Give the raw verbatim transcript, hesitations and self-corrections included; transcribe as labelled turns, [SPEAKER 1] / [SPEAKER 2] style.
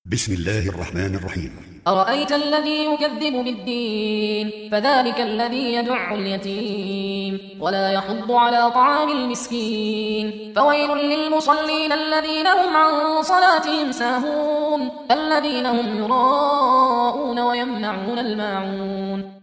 [SPEAKER 1] بسم الله الرحمن الرحيم.
[SPEAKER 2] أرأيت الذي يكذب بالدين فذلك الذي يدع اليتيم ولا يحض على طعام المسكين فويل للمصلين الذين هم عن صلاتهم ساهون الذين هم يراءون ويمنعون الماعون